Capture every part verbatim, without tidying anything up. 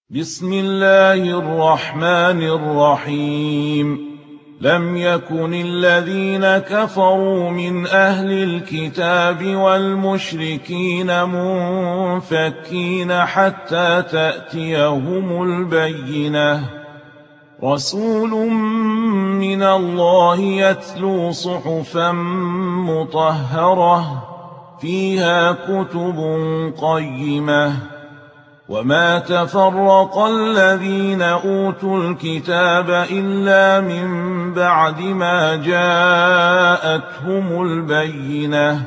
بسم الله الرحمن الرحيم لم يكن الذين كفروا من أهل الكتاب والمشركين منفكين حتى تأتيهم البينة رسول من الله يتلو صحفا مطهرة فيها كتب قيمة وما تفرق الذين أوتوا الكتاب إلا من بعد ما جاءتهم البينة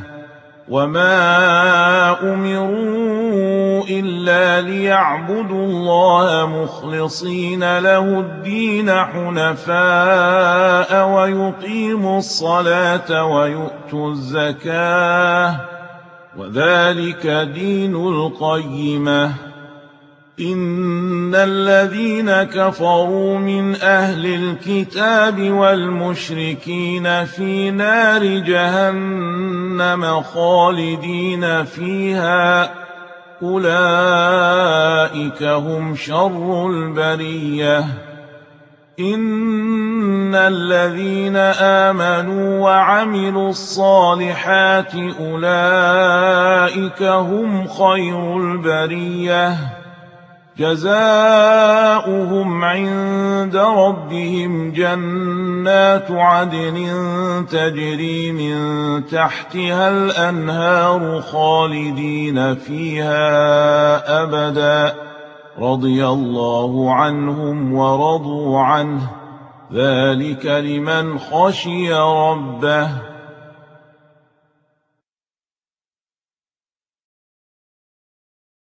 وما أمروا إلا ليعبدوا الله مخلصين له الدين حنفاء ويقيموا الصلاة ويؤتوا الزكاة وذلك دين القيمة إن الذين كفروا من أهل الكتاب والمشركين في نار جهنم خالدين فيها أولئك هم شر البرية إن الذين آمنوا وعملوا الصالحات أولئك هم خير البرية جزاؤهم عند ربهم جنات عدن تجري من تحتها الأنهار خالدين فيها أبدا رضي الله عنهم ورضوا عنه ذلك لمن خشي ربه